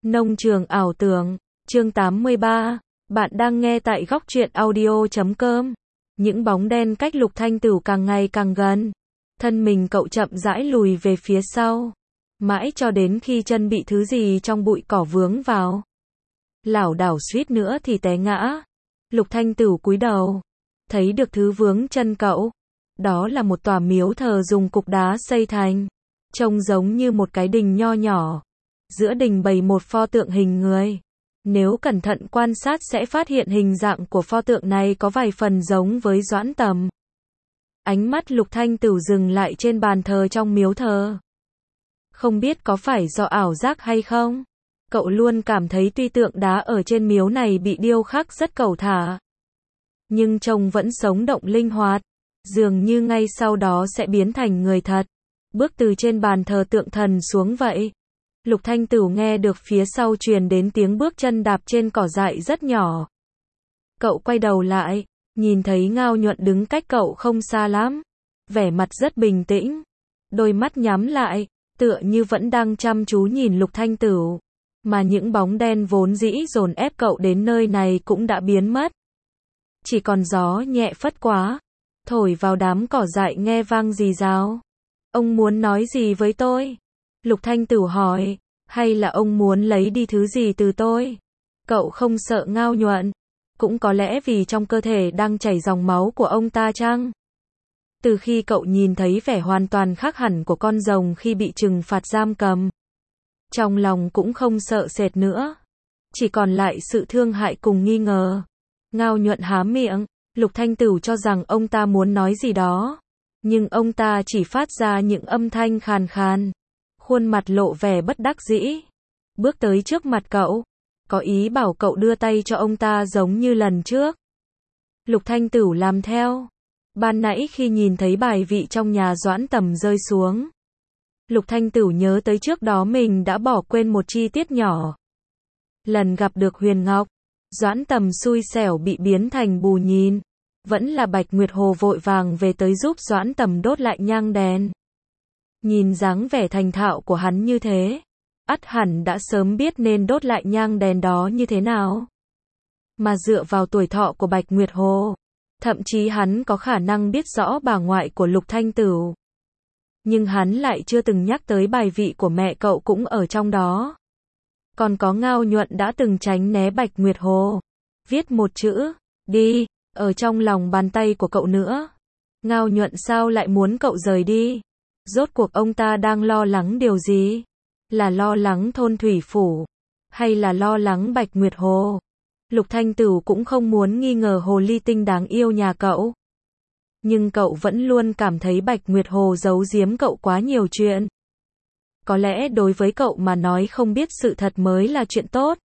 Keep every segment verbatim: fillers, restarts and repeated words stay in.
Nông trường ảo tưởng, chương tám mươi ba, bạn đang nghe tại góc truyện audio chấm com. Những bóng đen cách Lục Thanh Tửu càng ngày càng gần. Thân mình cậu chậm rãi lùi về phía sau. Mãi cho đến khi chân bị thứ gì trong bụi cỏ vướng vào. Lảo đảo suýt nữa thì té ngã. Lục Thanh Tửu cúi đầu. Thấy được thứ vướng chân cậu. Đó là một tòa miếu thờ dùng cục đá xây thành. Trông giống như một cái đình nho nhỏ. Giữa đình bày một pho tượng hình người. Nếu cẩn thận quan sát sẽ phát hiện hình dạng của pho tượng này có vài phần giống với Doãn Tầm. Ánh mắt Lục Thanh Tửu dừng lại trên bàn thờ trong miếu thờ. Không biết có phải do ảo giác hay không? Cậu luôn cảm thấy tuy tượng đá ở trên miếu này bị điêu khắc rất cẩu thả. Nhưng trông vẫn sống động linh hoạt. Dường như ngay sau đó sẽ biến thành người thật. Bước từ trên bàn thờ tượng thần xuống vậy. Lục Thanh Tửu nghe được phía sau truyền đến tiếng bước chân đạp trên cỏ dại rất nhỏ. Cậu quay đầu lại, nhìn thấy Ngao Nhuận đứng cách cậu không xa lắm. Vẻ mặt rất bình tĩnh. Đôi mắt nhắm lại, tựa như vẫn đang chăm chú nhìn Lục Thanh Tửu. Mà những bóng đen vốn dĩ dồn ép cậu đến nơi này cũng đã biến mất. Chỉ còn gió nhẹ phất quá, thổi vào đám cỏ dại nghe vang rì rào. Ông muốn nói gì với tôi? Lục Thanh Tửu hỏi, hay là ông muốn lấy đi thứ gì từ tôi? Cậu không sợ Ngao Nhuận, cũng có lẽ vì trong cơ thể đang chảy dòng máu của ông ta chăng? Từ khi cậu nhìn thấy vẻ hoàn toàn khác hẳn của con rồng khi bị trừng phạt giam cầm, trong lòng cũng không sợ sệt nữa, chỉ còn lại sự thương hại cùng nghi ngờ. Ngao Nhuận há miệng, Lục Thanh Tửu cho rằng ông ta muốn nói gì đó, nhưng ông ta chỉ phát ra những âm thanh khàn khàn. Khuôn mặt lộ vẻ bất đắc dĩ. Bước tới trước mặt cậu. Có ý bảo cậu đưa tay cho ông ta giống như lần trước. Lục Thanh Tửu làm theo. Ban nãy khi nhìn thấy bài vị trong nhà Doãn Tầm rơi xuống. Lục Thanh Tửu nhớ tới trước đó mình đã bỏ quên một chi tiết nhỏ. Lần gặp được Huyền Ngọc, Doãn Tầm xui xẻo bị biến thành bù nhìn. Vẫn là Bạch Nguyệt Hồ vội vàng về tới giúp Doãn Tầm đốt lại nhang đèn. Nhìn dáng vẻ thành thạo của hắn như thế, ắt hẳn đã sớm biết nên đốt lại nhang đèn đó như thế nào. Mà dựa vào tuổi thọ của Bạch Nguyệt Hồ, thậm chí hắn có khả năng biết rõ bà ngoại của Lục Thanh Tửu. Nhưng hắn lại chưa từng nhắc tới bài vị của mẹ cậu cũng ở trong đó. Còn có Ngao Nhuận đã từng tránh né Bạch Nguyệt Hồ, viết một chữ, đi, ở trong lòng bàn tay của cậu nữa. Ngao Nhuận sao lại muốn cậu rời đi? Rốt cuộc ông ta đang lo lắng điều gì? Là lo lắng thôn thủy phủ? Hay là lo lắng Bạch Nguyệt Hồ? Lục Thanh Tửu cũng không muốn nghi ngờ hồ ly tinh đáng yêu nhà cậu. Nhưng cậu vẫn luôn cảm thấy Bạch Nguyệt Hồ giấu giếm cậu quá nhiều chuyện. Có lẽ đối với cậu mà nói không biết sự thật mới là chuyện tốt.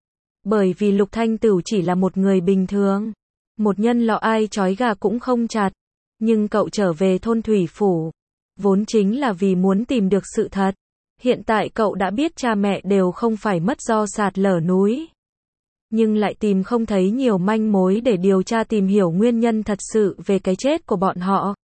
Bởi vì Lục Thanh Tửu chỉ là một người bình thường. Một nhân lọ ai trói gà cũng không chặt. Nhưng cậu trở về thôn thủy phủ. Vốn chính là vì muốn tìm được sự thật. Hiện tại cậu đã biết cha mẹ đều không phải mất do sạt lở núi. Nhưng lại tìm không thấy nhiều manh mối để điều tra tìm hiểu nguyên nhân thật sự về cái chết của bọn họ.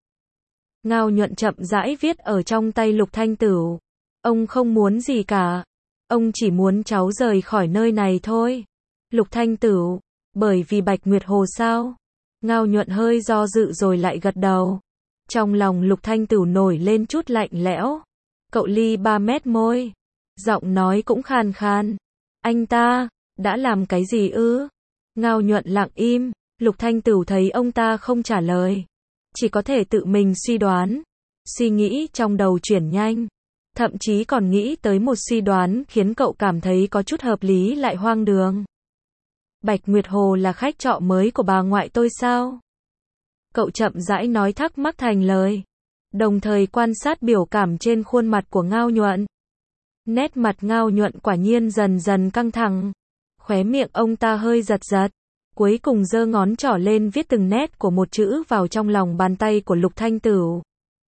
Ngao Nhuận chậm rãi viết ở trong tay Lục Thanh Tửu. Ông không muốn gì cả. Ông chỉ muốn cháu rời khỏi nơi này thôi. Lục Thanh Tửu, bởi vì Bạch Nguyệt Hồ sao? Ngao Nhuận hơi do dự rồi lại gật đầu. Trong lòng Lục Thanh Tửu nổi lên chút lạnh lẽo. Cậu ly ba mét môi. Giọng nói cũng khàn khàn. Anh ta, đã làm cái gì ư? Ngao Nhuận lặng im. Lục Thanh Tửu thấy ông ta không trả lời. Chỉ có thể tự mình suy đoán. Suy nghĩ trong đầu chuyển nhanh. Thậm chí còn nghĩ tới một suy đoán khiến cậu cảm thấy có chút hợp lý lại hoang đường. Bạch Nguyệt Hồ là khách trọ mới của bà ngoại tôi sao? Cậu chậm rãi nói thắc mắc thành lời. Đồng thời quan sát biểu cảm trên khuôn mặt của Ngao Nhuận. Nét mặt Ngao Nhuận quả nhiên dần dần căng thẳng. Khóe miệng ông ta hơi giật giật. Cuối cùng giơ ngón trỏ lên viết từng nét của một chữ vào trong lòng bàn tay của Lục Thanh Tửu.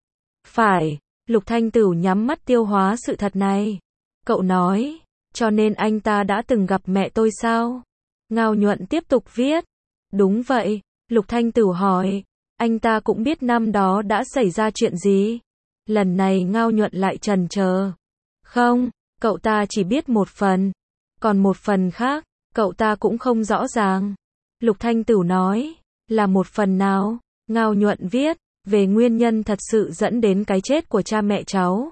Phải, Lục Thanh Tửu nhắm mắt tiêu hóa sự thật này. Cậu nói, cho nên anh ta đã từng gặp mẹ tôi sao? Ngao Nhuận tiếp tục viết. Đúng vậy, Lục Thanh Tửu hỏi. Anh ta cũng biết năm đó đã xảy ra chuyện gì? Lần này Ngao Nhuận lại chần chờ. Không, cậu ta chỉ biết một phần. Còn một phần khác, cậu ta cũng không rõ ràng. Lục Thanh Tửu nói, là một phần nào? Ngao Nhuận viết, về nguyên nhân thật sự dẫn đến cái chết của cha mẹ cháu.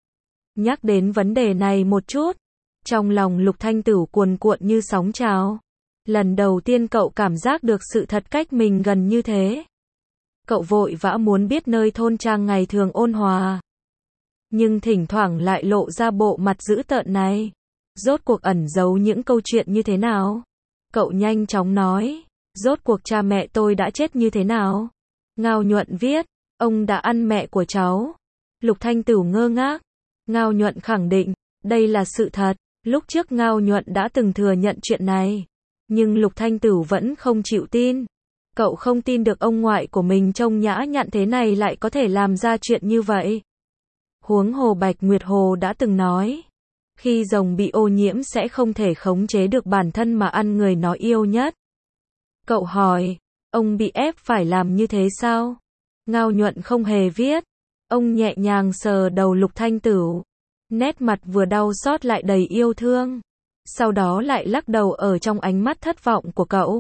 Nhắc đến vấn đề này một chút, trong lòng Lục Thanh Tửu cuồn cuộn như sóng trào. Lần đầu tiên cậu cảm giác được sự thật cách mình gần như thế. Cậu vội vã muốn biết nơi thôn trang ngày thường ôn hòa, nhưng thỉnh thoảng lại lộ ra bộ mặt dữ tợn này. Rốt cuộc ẩn giấu những câu chuyện như thế nào? Cậu nhanh chóng nói, rốt cuộc cha mẹ tôi đã chết như thế nào? Ngao Nhuận viết, ông đã ăn mẹ của cháu. Lục Thanh Tửu ngơ ngác. Ngao Nhuận khẳng định, đây là sự thật. Lúc trước Ngao Nhuận đã từng thừa nhận chuyện này, nhưng Lục Thanh Tửu vẫn không chịu tin. Cậu không tin được ông ngoại của mình trông nhã nhặn thế này lại có thể làm ra chuyện như vậy. Huống hồ Bạch Nguyệt Hồ đã từng nói, khi rồng bị ô nhiễm sẽ không thể khống chế được bản thân mà ăn người nó yêu nhất. Cậu hỏi, ông bị ép phải làm như thế sao? Ngao Nhuận không hề viết. Ông nhẹ nhàng sờ đầu Lục Thanh Tửu, nét mặt vừa đau xót lại đầy yêu thương. Sau đó lại lắc đầu ở trong ánh mắt thất vọng của cậu.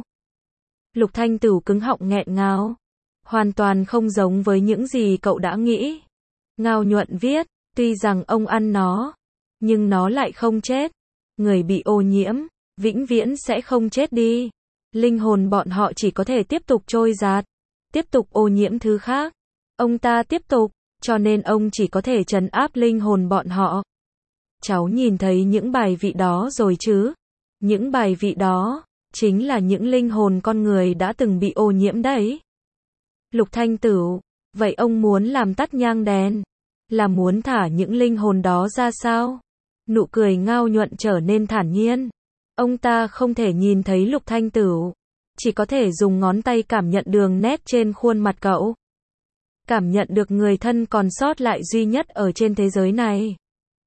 Lục Thanh Tửu cứng họng nghẹn ngào. Hoàn toàn không giống với những gì cậu đã nghĩ. Ngao Nhuận viết, tuy rằng ông ăn nó, nhưng nó lại không chết. Người bị ô nhiễm, vĩnh viễn sẽ không chết đi. Linh hồn bọn họ chỉ có thể tiếp tục trôi dạt, tiếp tục ô nhiễm thứ khác. Ông ta tiếp tục, cho nên ông chỉ có thể trấn áp linh hồn bọn họ. Cháu nhìn thấy những bài vị đó rồi chứ? Những bài vị đó, chính là những linh hồn con người đã từng bị ô nhiễm đấy. Lục Thanh Tửu, vậy ông muốn làm tắt nhang đèn, là muốn thả những linh hồn đó ra sao? Nụ cười Ngao Nhuận trở nên thản nhiên. Ông ta không thể nhìn thấy Lục Thanh Tửu, chỉ có thể dùng ngón tay cảm nhận đường nét trên khuôn mặt cậu. Cảm nhận được người thân còn sót lại duy nhất ở trên thế giới này.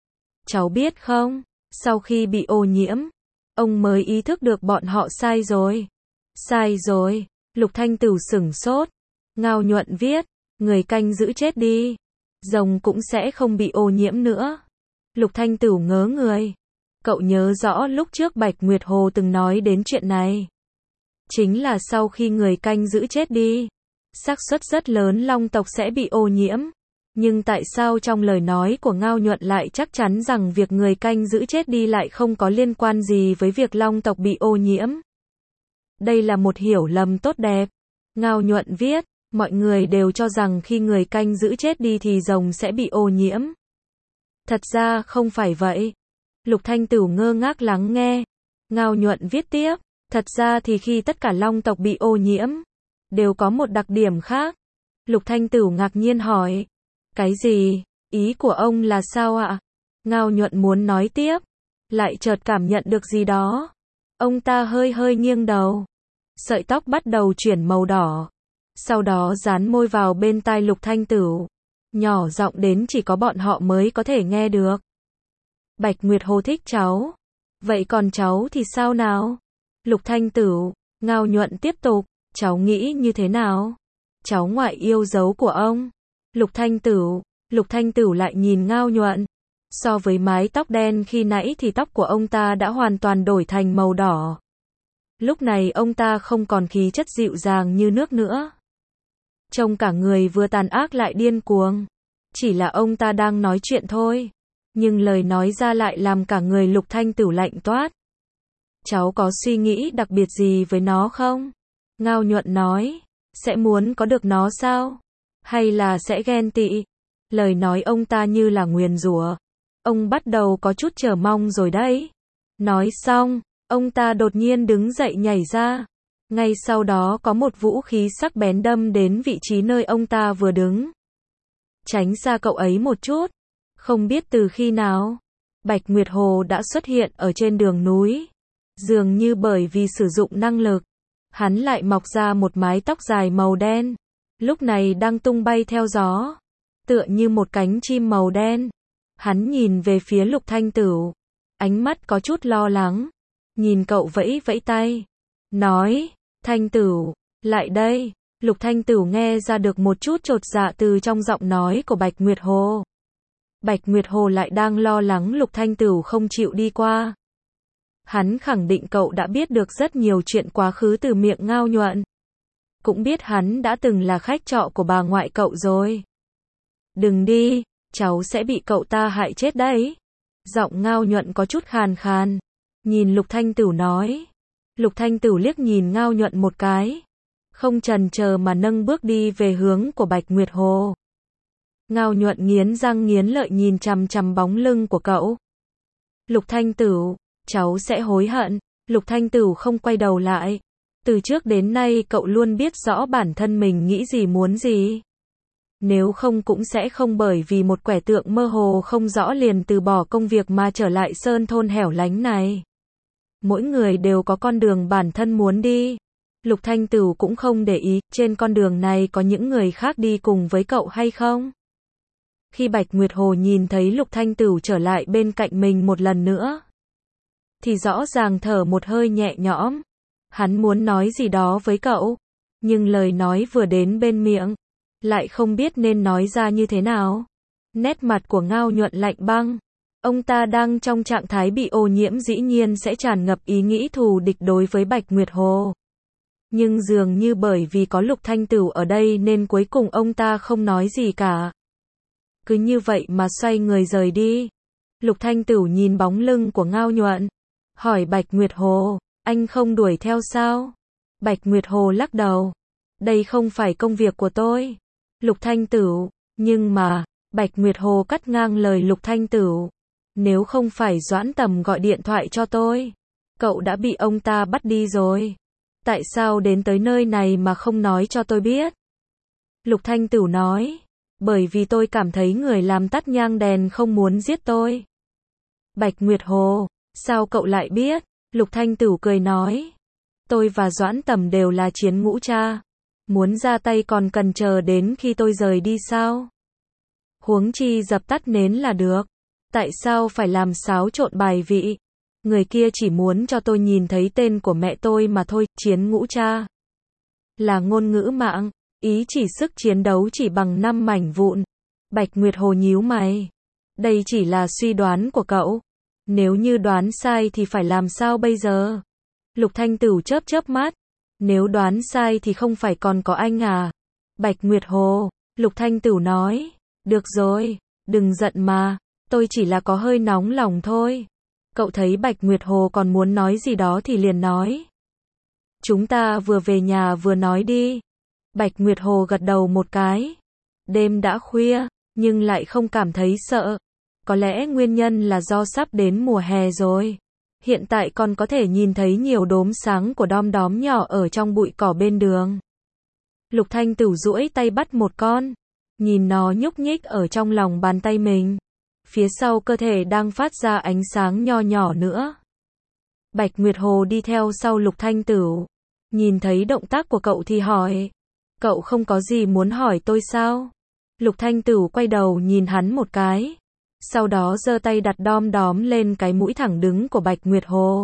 Cháu biết không, sau khi bị ô nhiễm, ông mới ý thức được bọn họ sai rồi. Sai rồi, Lục Thanh Tửu sửng sốt. Ngao Nhuận viết, người canh giữ chết đi, rồng cũng sẽ không bị ô nhiễm nữa. Lục Thanh Tửu ngớ người. Cậu nhớ rõ lúc trước Bạch Nguyệt Hồ từng nói đến chuyện này. Chính là sau khi người canh giữ chết đi, xác suất rất lớn long tộc sẽ bị ô nhiễm. Nhưng tại sao trong lời nói của Ngao Nhuận lại chắc chắn rằng việc người canh giữ chết đi lại không có liên quan gì với việc long tộc bị ô nhiễm? Đây là một hiểu lầm tốt đẹp. Ngao Nhuận viết, mọi người đều cho rằng khi người canh giữ chết đi thì rồng sẽ bị ô nhiễm. Thật ra không phải vậy. Lục Thanh Tửu ngơ ngác lắng nghe. Ngao Nhuận viết tiếp, thật ra thì khi tất cả long tộc bị ô nhiễm, đều có một đặc điểm khác. Lục Thanh Tửu ngạc nhiên hỏi, cái gì? Ý của ông là sao ạ? Ngao Nhuận muốn nói tiếp, lại chợt cảm nhận được gì đó. Ông ta hơi hơi nghiêng đầu. Sợi tóc bắt đầu chuyển màu đỏ. Sau đó dán môi vào bên tai Lục Thanh Tửu. Nhỏ giọng đến chỉ có bọn họ mới có thể nghe được. Bạch Nguyệt Hồ thích cháu. Vậy còn cháu thì sao nào? Lục Thanh Tửu, Ngao Nhuận tiếp tục, cháu nghĩ như thế nào? Cháu ngoại yêu dấu của ông. Lục Thanh Tửu, Lục Thanh Tửu lại nhìn Ngao Nhuận. So với mái tóc đen khi nãy thì tóc của ông ta đã hoàn toàn đổi thành màu đỏ. Lúc này ông ta không còn khí chất dịu dàng như nước nữa. Trông cả người vừa tàn ác lại điên cuồng. Chỉ là ông ta đang nói chuyện thôi, nhưng lời nói ra lại làm cả người Lục Thanh Tửu lạnh toát. Cháu có suy nghĩ đặc biệt gì với nó không? Ngao Nhuận nói, sẽ muốn có được nó sao? Hay là sẽ ghen tị? Lời nói ông ta như là nguyền rủa. Ông bắt đầu có chút chờ mong rồi đấy. Nói xong, ông ta đột nhiên đứng dậy nhảy ra. Ngay sau đó có một vũ khí sắc bén đâm đến vị trí nơi ông ta vừa đứng. Tránh xa cậu ấy một chút. Không biết từ khi nào, Bạch Nguyệt Hồ đã xuất hiện ở trên đường núi. Dường như bởi vì sử dụng năng lực, hắn lại mọc ra một mái tóc dài màu đen. Lúc này đang tung bay theo gió, tựa như một cánh chim màu đen. Hắn nhìn về phía Lục Thanh Tửu, ánh mắt có chút lo lắng. Nhìn cậu vẫy vẫy tay, nói, Thanh Tửu, lại đây. Lục Thanh Tửu nghe ra được một chút chột dạ từ trong giọng nói của Bạch Nguyệt Hồ. Bạch Nguyệt Hồ lại đang lo lắng Lục Thanh Tửu không chịu đi qua. Hắn khẳng định cậu đã biết được rất nhiều chuyện quá khứ từ miệng Ngao Nhuận. Cũng biết hắn đã từng là khách trọ của bà ngoại cậu rồi. Đừng đi, cháu sẽ bị cậu ta hại chết đấy. Giọng Ngao Nhuận có chút khàn khàn. Nhìn Lục Thanh Tửu nói. Lục Thanh Tửu liếc nhìn Ngao Nhuận một cái. Không chần chờ mà nâng bước đi về hướng của Bạch Nguyệt Hồ. Ngao Nhuận nghiến răng nghiến lợi nhìn chằm chằm bóng lưng của cậu. Lục Thanh Tửu, cháu sẽ hối hận. Lục Thanh Tửu không quay đầu lại. Từ trước đến nay cậu luôn biết rõ bản thân mình nghĩ gì muốn gì. Nếu không cũng sẽ không bởi vì một quẻ tượng mơ hồ không rõ liền từ bỏ công việc mà trở lại sơn thôn hẻo lánh này. Mỗi người đều có con đường bản thân muốn đi. Lục Thanh Tửu cũng không để ý, trên con đường này có những người khác đi cùng với cậu hay không. Khi Bạch Nguyệt Hồ nhìn thấy Lục Thanh Tửu trở lại bên cạnh mình một lần nữa, thì rõ ràng thở một hơi nhẹ nhõm. Hắn muốn nói gì đó với cậu, nhưng lời nói vừa đến bên miệng, lại không biết nên nói ra như thế nào. Nét mặt của Ngao Nhuận lạnh băng. Ông ta đang trong trạng thái bị ô nhiễm dĩ nhiên sẽ tràn ngập ý nghĩ thù địch đối với Bạch Nguyệt Hồ. Nhưng dường như bởi vì có Lục Thanh Tửu ở đây nên cuối cùng ông ta không nói gì cả. Cứ như vậy mà xoay người rời đi. Lục Thanh Tửu nhìn bóng lưng của Ngao Nhuận, hỏi Bạch Nguyệt Hồ, anh không đuổi theo sao? Bạch Nguyệt Hồ lắc đầu. Đây không phải công việc của tôi. Lục Thanh Tửu, nhưng mà, Bạch Nguyệt Hồ cắt ngang lời Lục Thanh Tửu. Nếu không phải Doãn Tầm gọi điện thoại cho tôi, cậu đã bị ông ta bắt đi rồi. Tại sao đến tới nơi này mà không nói cho tôi biết? Lục Thanh Tửu nói, bởi vì tôi cảm thấy người làm tắt nhang đèn không muốn giết tôi. Bạch Nguyệt Hồ, sao cậu lại biết? Lục Thanh Tửu cười nói, tôi và Doãn Tầm đều là chiến ngũ cha. Muốn ra tay còn cần chờ đến khi tôi rời đi sao? Huống chi dập tắt nến là được. Tại sao phải làm xáo trộn bài vị? Người kia chỉ muốn cho tôi nhìn thấy tên của mẹ tôi mà thôi. Chiến ngũ cha là ngôn ngữ mạng, ý chỉ sức chiến đấu chỉ bằng năm mảnh vụn. Bạch Nguyệt Hồ nhíu mày. Đây chỉ là suy đoán của cậu. Nếu như đoán sai thì phải làm sao bây giờ? Lục Thanh Tửu chớp chớp mắt. Nếu đoán sai thì không phải còn có anh à? Bạch Nguyệt Hồ, Lục Thanh Tửu nói. Được rồi, đừng giận mà. Tôi chỉ là có hơi nóng lòng thôi. Cậu thấy Bạch Nguyệt Hồ còn muốn nói gì đó thì liền nói. Chúng ta vừa về nhà vừa nói đi. Bạch Nguyệt Hồ gật đầu một cái. Đêm đã khuya, nhưng lại không cảm thấy sợ. Có lẽ nguyên nhân là do sắp đến mùa hè rồi. Hiện tại còn có thể nhìn thấy nhiều đốm sáng của đom đóm nhỏ ở trong bụi cỏ bên đường. Lục Thanh Tửu duỗi tay bắt một con. Nhìn nó nhúc nhích ở trong lòng bàn tay mình. Phía sau cơ thể đang phát ra ánh sáng nho nhỏ nữa. Bạch Nguyệt Hồ đi theo sau Lục Thanh Tửu. Nhìn thấy động tác của cậu thì hỏi. Cậu không có gì muốn hỏi tôi sao? Lục Thanh Tửu quay đầu nhìn hắn một cái. Sau đó giơ tay đặt đom đóm lên cái mũi thẳng đứng của Bạch Nguyệt Hồ.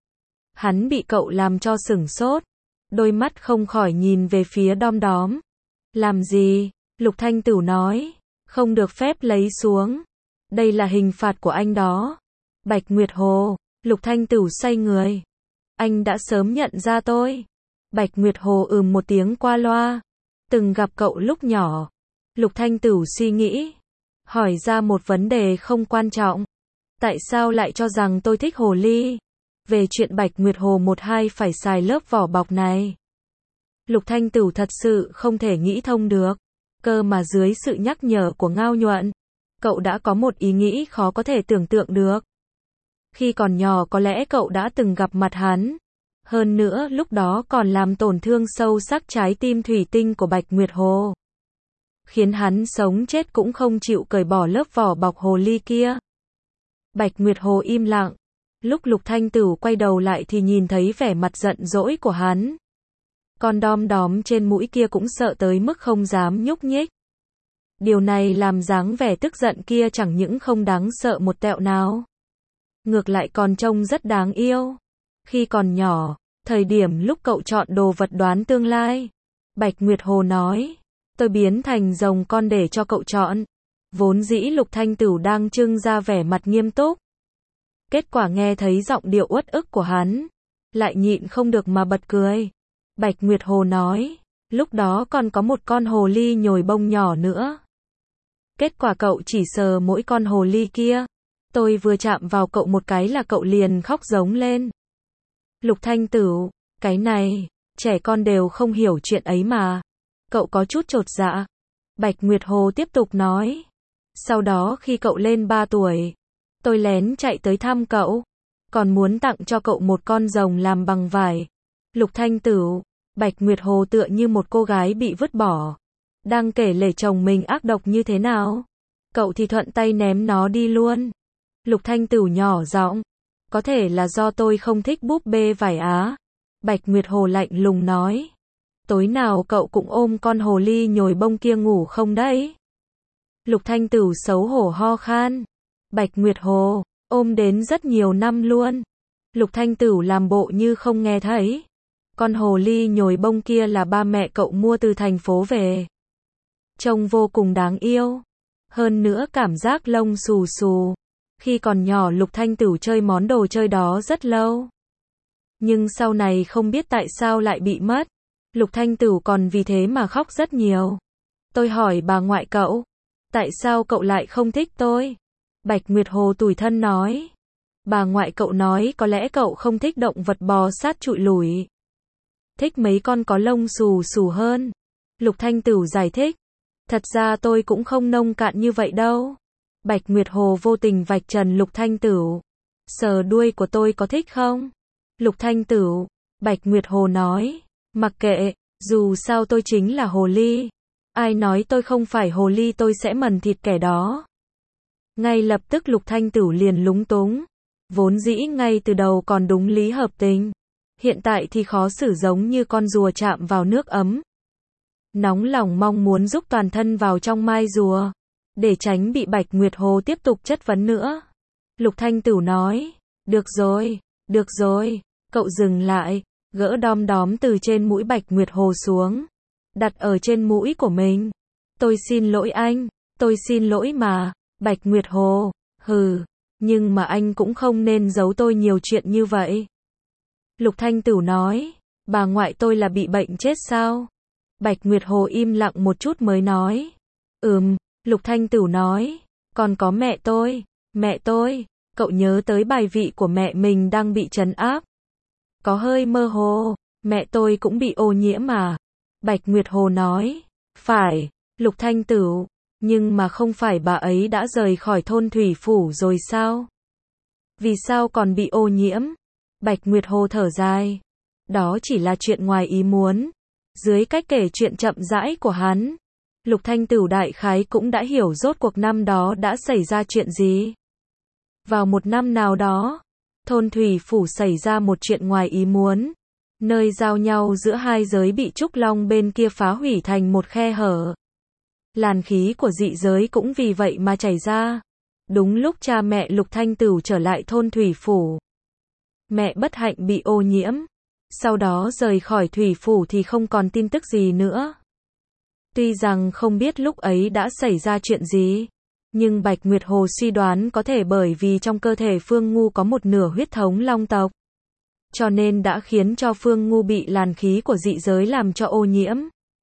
Hắn bị cậu làm cho sửng sốt. Đôi mắt không khỏi nhìn về phía đom đóm. Làm gì? Lục Thanh Tửu nói. Không được phép lấy xuống. Đây là hình phạt của anh đó. Bạch Nguyệt Hồ, Lục Thanh Tửu xoay người. Anh đã sớm nhận ra tôi. Bạch Nguyệt Hồ ừm một tiếng qua loa. Từng gặp cậu lúc nhỏ. Lục Thanh Tửu suy nghĩ. Hỏi ra một vấn đề không quan trọng. Tại sao lại cho rằng tôi thích hồ ly? Về chuyện Bạch Nguyệt Hồ một hai phải xài lớp vỏ bọc này. Lục Thanh Tửu thật sự không thể nghĩ thông được. Cơ mà dưới sự nhắc nhở của Ngao Nhuận, cậu đã có một ý nghĩ khó có thể tưởng tượng được. Khi còn nhỏ có lẽ cậu đã từng gặp mặt hắn. Hơn nữa lúc đó còn làm tổn thương sâu sắc trái tim thủy tinh của Bạch Nguyệt Hồ. Khiến hắn sống chết cũng không chịu cởi bỏ lớp vỏ bọc hồ ly kia. Bạch Nguyệt Hồ im lặng. Lúc Lục Thanh Tửu quay đầu lại thì nhìn thấy vẻ mặt giận dỗi của hắn. Con đom đóm trên mũi kia cũng sợ tới mức không dám nhúc nhích. Điều này làm dáng vẻ tức giận kia chẳng những không đáng sợ một tẹo nào. Ngược lại còn trông rất đáng yêu. Khi còn nhỏ, thời điểm lúc cậu chọn đồ vật đoán tương lai, Bạch Nguyệt Hồ nói, tôi biến thành rồng con để cho cậu chọn. Vốn dĩ Lục Thanh Tửu đang trưng ra vẻ mặt nghiêm túc. Kết quả nghe thấy giọng điệu uất ức của hắn, lại nhịn không được mà bật cười. Bạch Nguyệt Hồ nói, lúc đó còn có một con hồ ly nhồi bông nhỏ nữa. Kết quả cậu chỉ sờ mỗi con hồ ly kia. Tôi vừa chạm vào cậu một cái là cậu liền khóc giống lên. Lục Thanh Tửu, cái này, trẻ con đều không hiểu chuyện ấy mà. Cậu có chút chột dạ. Bạch Nguyệt Hồ tiếp tục nói. Sau đó khi cậu lên ba tuổi, tôi lén chạy tới thăm cậu, còn muốn tặng cho cậu một con rồng làm bằng vải. Lục Thanh Tửu, Bạch Nguyệt Hồ tựa như một cô gái bị vứt bỏ, đang kể lể chồng mình ác độc như thế nào. Cậu thì thuận tay ném nó đi luôn. Lục Thanh Tửu nhỏ giọng, có thể là do tôi không thích búp bê vải á. Bạch Nguyệt Hồ lạnh lùng nói, tối nào cậu cũng ôm con hồ ly nhồi bông kia ngủ không đấy? Lục Thanh Tửu xấu hổ ho khan. Bạch Nguyệt Hồ, ôm đến rất nhiều năm luôn. Lục Thanh Tửu làm bộ như không nghe thấy. Con hồ ly nhồi bông kia là ba mẹ cậu mua từ thành phố về. Trông vô cùng đáng yêu. Hơn nữa cảm giác lông xù xù. Khi còn nhỏ Lục Thanh Tửu chơi món đồ chơi đó rất lâu. Nhưng sau này không biết tại sao lại bị mất. Lục Thanh Tửu còn vì thế mà khóc rất nhiều. Tôi hỏi bà ngoại cậu, tại sao cậu lại không thích tôi? Bạch Nguyệt Hồ tủi thân nói. Bà ngoại cậu nói có lẽ cậu không thích động vật bò sát trụi lủi. Thích mấy con có lông xù xù hơn. Lục Thanh Tửu giải thích. Thật ra tôi cũng không nông cạn như vậy đâu. Bạch Nguyệt Hồ vô tình vạch trần Lục Thanh Tửu. Sờ đuôi của tôi có thích không? Lục Thanh Tửu, Bạch Nguyệt Hồ nói. Mặc kệ, dù sao tôi chính là hồ ly. Ai nói tôi không phải hồ ly tôi sẽ mần thịt kẻ đó. Ngay lập tức Lục Thanh Tửu liền lúng túng. Vốn dĩ ngay từ đầu còn đúng lý hợp tình. Hiện tại thì khó xử giống như con rùa chạm vào nước ấm. Nóng lòng mong muốn giúp toàn thân vào trong mai rùa. Để tránh bị Bạch Nguyệt Hồ tiếp tục chất vấn nữa. Lục Thanh Tửu nói. Được rồi, được rồi. Cậu dừng lại. Gỡ đom đóm từ trên mũi Bạch Nguyệt Hồ xuống. Đặt ở trên mũi của mình. Tôi xin lỗi anh. Tôi xin lỗi mà. Bạch Nguyệt Hồ. Hừ. Nhưng mà anh cũng không nên giấu tôi nhiều chuyện như vậy. Lục Thanh Tửu nói. Bà ngoại tôi là bị bệnh chết sao? Bạch Nguyệt Hồ im lặng một chút mới nói. Ừm. Lục Thanh Tửu nói. Còn có mẹ tôi. Mẹ tôi. Cậu nhớ tới bài vị của mẹ mình đang bị trấn áp. Có hơi mơ hồ. Mẹ tôi cũng bị ô nhiễm mà. Bạch Nguyệt Hồ nói. Phải. Lục Thanh Tửu. Nhưng mà không phải bà ấy đã rời khỏi thôn Thủy Phủ rồi sao? Vì sao còn bị ô nhiễm? Bạch Nguyệt Hồ thở dài. Đó chỉ là chuyện ngoài ý muốn. Dưới cách kể chuyện chậm rãi của hắn, Lục Thanh Tửu đại khái cũng đã hiểu rốt cuộc năm đó đã xảy ra chuyện gì. Vào một năm nào đó, thôn Thủy Phủ xảy ra một chuyện ngoài ý muốn. Nơi giao nhau giữa hai giới bị Trúc Long bên kia phá hủy thành một khe hở. Làn khí của dị giới cũng vì vậy mà chảy ra. Đúng lúc cha mẹ Lục Thanh Tửu trở lại thôn Thủy Phủ. Mẹ bất hạnh bị ô nhiễm. Sau đó rời khỏi Thủy Phủ thì không còn tin tức gì nữa. Tuy rằng không biết lúc ấy đã xảy ra chuyện gì, nhưng Bạch Nguyệt Hồ suy đoán có thể bởi vì trong cơ thể Phương Ngu có một nửa huyết thống Long tộc. Cho nên đã khiến cho Phương Ngu bị làn khí của dị giới làm cho ô nhiễm.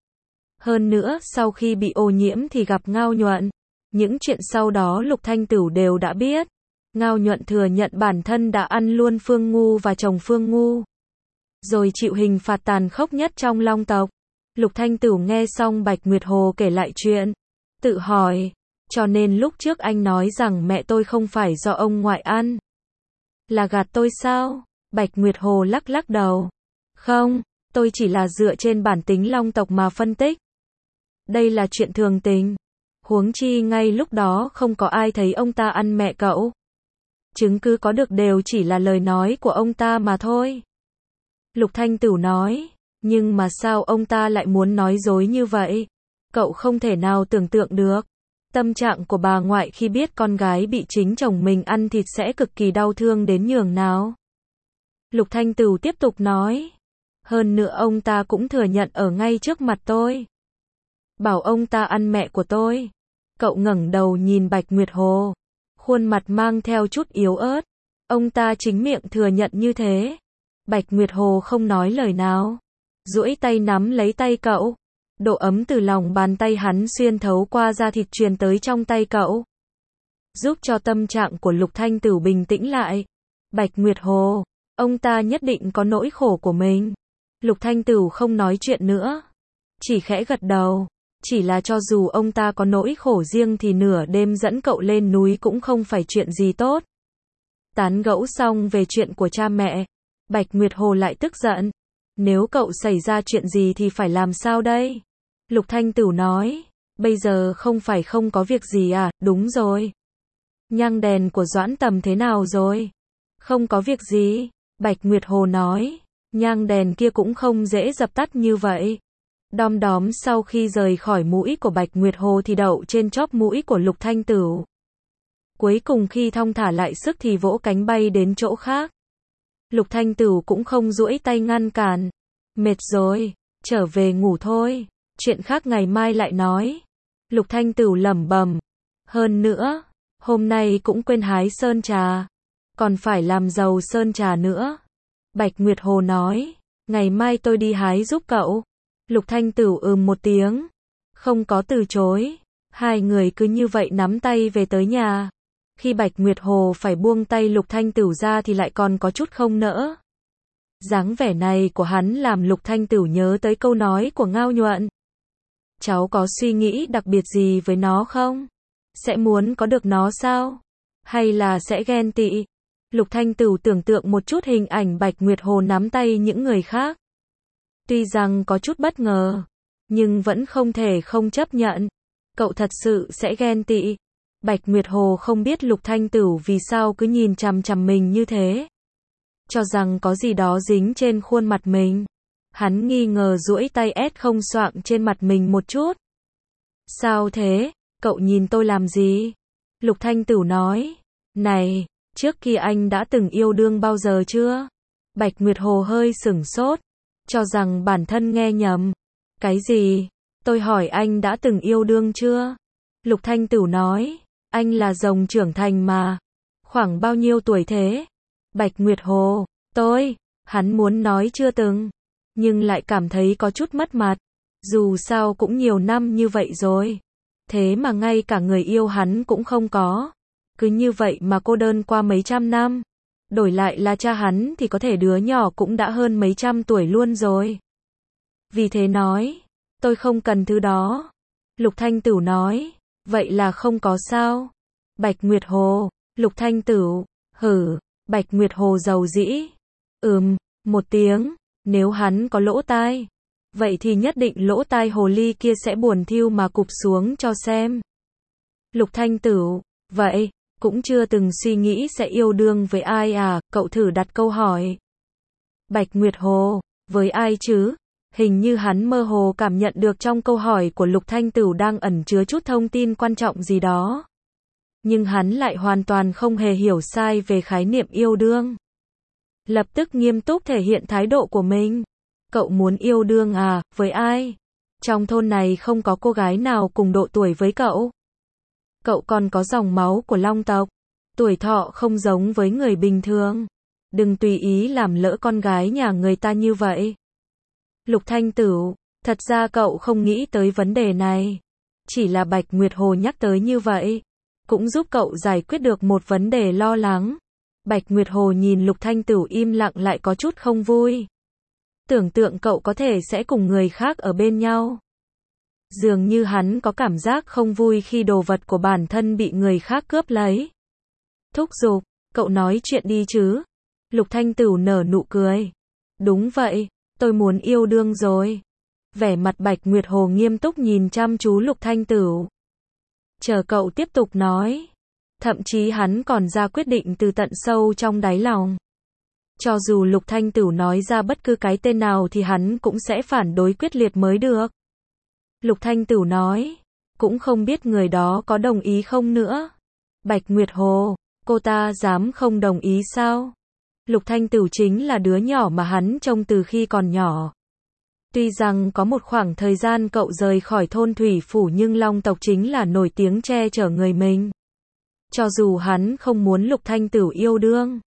Hơn nữa, sau khi bị ô nhiễm thì gặp Ngao Nhuận. Những chuyện sau đó Lục Thanh Tửu đều đã biết. Ngao Nhuận thừa nhận bản thân đã ăn luôn Phương Ngu và chồng Phương Ngu. Rồi chịu hình phạt tàn khốc nhất trong Long tộc. Lục Thanh Tửu nghe xong Bạch Nguyệt Hồ kể lại chuyện. Tự hỏi. Cho nên lúc trước anh nói rằng mẹ tôi không phải do ông ngoại ăn. Là gạt tôi sao? Bạch Nguyệt Hồ lắc lắc đầu. Không, tôi chỉ là dựa trên bản tính Long tộc mà phân tích. Đây là chuyện thường tình. Huống chi ngay lúc đó không có ai thấy ông ta ăn mẹ cậu. Chứng cứ có được đều chỉ là lời nói của ông ta mà thôi. Lục Thanh Tửu nói. Nhưng mà sao ông ta lại muốn nói dối như vậy? Cậu không thể nào tưởng tượng được. Tâm trạng của bà ngoại khi biết con gái bị chính chồng mình ăn thịt sẽ cực kỳ đau thương đến nhường nào. Lục Thanh Tửu tiếp tục nói. Hơn nữa ông ta cũng thừa nhận ở ngay trước mặt tôi. Bảo ông ta ăn mẹ của tôi. Cậu ngẩng đầu nhìn Bạch Nguyệt Hồ. Khuôn mặt mang theo chút yếu ớt. Ông ta chính miệng thừa nhận như thế. Bạch Nguyệt Hồ không nói lời nào. Duỗi tay nắm lấy tay cậu. Độ ấm từ lòng bàn tay hắn xuyên thấu qua da thịt truyền tới trong tay cậu. Giúp cho tâm trạng của Lục Thanh Tửu bình tĩnh lại. Bạch Nguyệt Hồ, ông ta nhất định có nỗi khổ của mình. Lục Thanh Tửu không nói chuyện nữa. Chỉ khẽ gật đầu. Chỉ là cho dù ông ta có nỗi khổ riêng thì nửa đêm dẫn cậu lên núi cũng không phải chuyện gì tốt. Tán gẫu xong về chuyện của cha mẹ, Bạch Nguyệt Hồ lại tức giận. Nếu cậu xảy ra chuyện gì thì phải làm sao đây? Lục Thanh Tửu nói, bây giờ không phải không có việc gì à, đúng rồi. Nhang đèn của Doãn Tầm thế nào rồi? Không có việc gì, Bạch Nguyệt Hồ nói, nhang đèn kia cũng không dễ dập tắt như vậy. Đom đóm sau khi rời khỏi mũi của Bạch Nguyệt Hồ thì đậu trên chóp mũi của Lục Thanh Tửu. Cuối cùng khi thong thả lại sức thì vỗ cánh bay đến chỗ khác. Lục Thanh Tửu cũng không duỗi tay ngăn cản. Mệt rồi, trở về ngủ thôi, chuyện khác ngày mai lại nói. Lục Thanh Tửu lẩm bẩm. Hơn nữa, hôm nay cũng quên hái sơn trà. Còn phải làm giàu sơn trà nữa. Bạch Nguyệt Hồ nói, ngày mai tôi đi hái giúp cậu. Lục Thanh Tửu ừm một tiếng. Không có từ chối. Hai người cứ như vậy nắm tay về tới nhà. Khi Bạch Nguyệt Hồ phải buông tay Lục Thanh Tửu ra thì lại còn có chút không nỡ. Dáng vẻ này của hắn làm Lục Thanh Tửu nhớ tới câu nói của Ngao Nhuận. Cháu có suy nghĩ đặc biệt gì với nó không? Sẽ muốn có được nó sao? Hay là sẽ ghen tị? Lục Thanh Tửu tưởng tượng một chút hình ảnh Bạch Nguyệt Hồ nắm tay những người khác. Tuy rằng có chút bất ngờ, nhưng vẫn không thể không chấp nhận. Cậu thật sự sẽ ghen tị. Bạch Nguyệt Hồ không biết Lục Thanh Tửu vì sao cứ nhìn chằm chằm mình như thế. Cho rằng có gì đó dính trên khuôn mặt mình. Hắn nghi ngờ duỗi tay ép không xoạng trên mặt mình một chút. Sao thế? Cậu nhìn tôi làm gì? Lục Thanh Tửu nói. Này, trước kia anh đã từng yêu đương bao giờ chưa? Bạch Nguyệt Hồ hơi sửng sốt. Cho rằng bản thân nghe nhầm. Cái gì? Tôi hỏi anh đã từng yêu đương chưa? Lục Thanh Tửu nói. Anh là rồng trưởng thành mà. Khoảng bao nhiêu tuổi thế? Bạch Nguyệt Hồ. Tôi. Hắn muốn nói chưa từng. Nhưng lại cảm thấy có chút mất mặt. Dù sao cũng nhiều năm như vậy rồi. Thế mà ngay cả người yêu hắn cũng không có. Cứ như vậy mà cô đơn qua mấy trăm năm. Đổi lại là cha hắn thì có thể đứa nhỏ cũng đã hơn mấy trăm tuổi luôn rồi. Vì thế nói. Tôi không cần thứ đó. Lục Thanh Tửu nói. Vậy là không có sao? Bạch Nguyệt Hồ. Lục Thanh Tửu. Hử. Bạch Nguyệt Hồ dầu dĩ. Ừm. Một tiếng. Nếu hắn có lỗ tai. Vậy thì nhất định lỗ tai hồ ly kia sẽ buồn thiêu mà cụp xuống cho xem. Lục Thanh Tửu. Vậy. Cũng chưa từng suy nghĩ sẽ yêu đương với ai à? Cậu thử đặt câu hỏi. Bạch Nguyệt Hồ. Với ai chứ? Hình như hắn mơ hồ cảm nhận được trong câu hỏi của Lục Thanh Tửu đang ẩn chứa chút thông tin quan trọng gì đó. Nhưng hắn lại hoàn toàn không hề hiểu sai về khái niệm yêu đương. Lập tức nghiêm túc thể hiện thái độ của mình. Cậu muốn yêu đương à? Với ai? Trong thôn này không có cô gái nào cùng độ tuổi với cậu. Cậu còn có dòng máu của Long tộc. Tuổi thọ không giống với người bình thường. Đừng tùy ý làm lỡ con gái nhà người ta như vậy. Lục Thanh Tửu, thật ra cậu không nghĩ tới vấn đề này. Chỉ là Bạch Nguyệt Hồ nhắc tới như vậy. Cũng giúp cậu giải quyết được một vấn đề lo lắng. Bạch Nguyệt Hồ nhìn Lục Thanh Tửu im lặng lại có chút không vui. Tưởng tượng cậu có thể sẽ cùng người khác ở bên nhau. Dường như hắn có cảm giác không vui khi đồ vật của bản thân bị người khác cướp lấy. Thúc giục, cậu nói chuyện đi chứ. Lục Thanh Tửu nở nụ cười. Đúng vậy, tôi muốn yêu đương rồi. Vẻ mặt Bạch Nguyệt Hồ nghiêm túc nhìn chăm chú Lục Thanh Tửu. Chờ cậu tiếp tục nói. Thậm chí hắn còn ra quyết định từ tận sâu trong đáy lòng. Cho dù Lục Thanh Tửu nói ra bất cứ cái tên nào thì hắn cũng sẽ phản đối quyết liệt mới được. Lục Thanh Tửu nói. Cũng không biết người đó có đồng ý không nữa. Bạch Nguyệt Hồ. Cô ta dám không đồng ý sao? Lục Thanh Tửu chính là đứa nhỏ mà hắn trông từ khi còn nhỏ. Tuy rằng có một khoảng thời gian cậu rời khỏi thôn thủy phủ nhưng Long tộc chính là nổi tiếng che chở người mình. Cho dù hắn không muốn Lục Thanh Tửu yêu đương,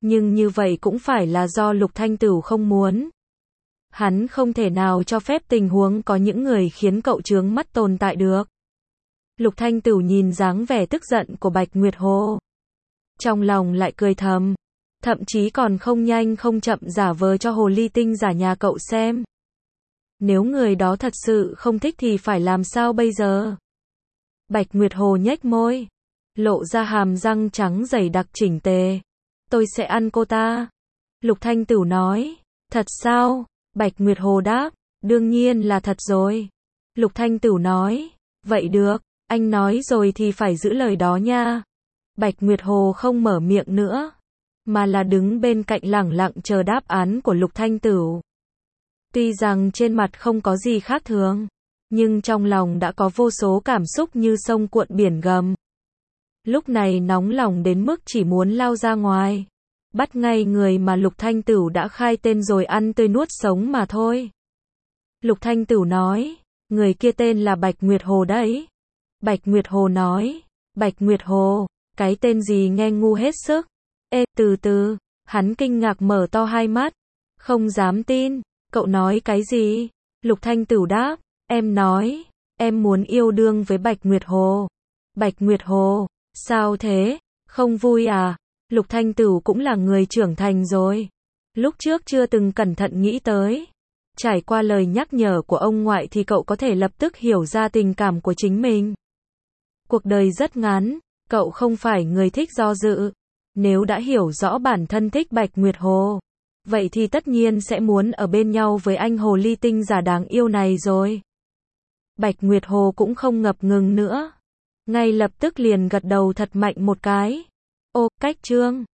Nhưng như vậy cũng phải là do Lục Thanh Tửu không muốn. Hắn không thể nào cho phép tình huống có những người khiến cậu chướng mắt tồn tại được. Lục Thanh Tửu nhìn dáng vẻ tức giận của Bạch Nguyệt Hồ. Trong lòng lại cười thầm. Thậm chí còn không nhanh không chậm giả vờ cho hồ ly tinh giả nhà cậu xem. Nếu người đó thật sự không thích thì phải làm sao bây giờ? Bạch Nguyệt Hồ nhếch môi, lộ ra hàm răng trắng dày đặc chỉnh tề. Tôi sẽ ăn cô ta. Lục Thanh Tửu nói. Thật sao? Bạch Nguyệt Hồ đáp. Đương nhiên là thật rồi. Lục Thanh Tửu nói. Vậy được, anh nói rồi thì phải giữ lời đó nha. Bạch Nguyệt Hồ không mở miệng nữa, mà là đứng bên cạnh lẳng lặng chờ đáp án của Lục Thanh Tửu. Tuy rằng trên mặt không có gì khác thường, nhưng trong lòng đã có vô số cảm xúc như sông cuộn biển gầm. Lúc này nóng lòng đến mức chỉ muốn lao ra ngoài, bắt ngay người mà Lục Thanh Tửu đã khai tên rồi ăn tươi nuốt sống mà thôi. Lục Thanh Tửu nói, người kia tên là Bạch Nguyệt Hồ đấy. Bạch Nguyệt Hồ nói, Bạch Nguyệt Hồ, cái tên gì nghe ngu hết sức. Ê, từ từ, hắn kinh ngạc mở to hai mắt, không dám tin. Cậu nói cái gì? Lục Thanh Tửu đáp, em nói, em muốn yêu đương với Bạch Nguyệt Hồ. Bạch Nguyệt Hồ, sao thế? Không vui à? Lục Thanh Tửu cũng là người trưởng thành rồi. Lúc trước chưa từng cẩn thận nghĩ tới. Trải qua lời nhắc nhở của ông ngoại thì cậu có thể lập tức hiểu ra tình cảm của chính mình. Cuộc đời rất ngắn, cậu không phải người thích do dự. Nếu đã hiểu rõ bản thân thích Bạch Nguyệt Hồ, vậy thì tất nhiên sẽ muốn ở bên nhau với anh hồ ly tinh giả đáng yêu này rồi. Bạch Nguyệt Hồ cũng không ngập ngừng nữa. Ngay lập tức liền gật đầu thật mạnh một cái. Ô, cách chương.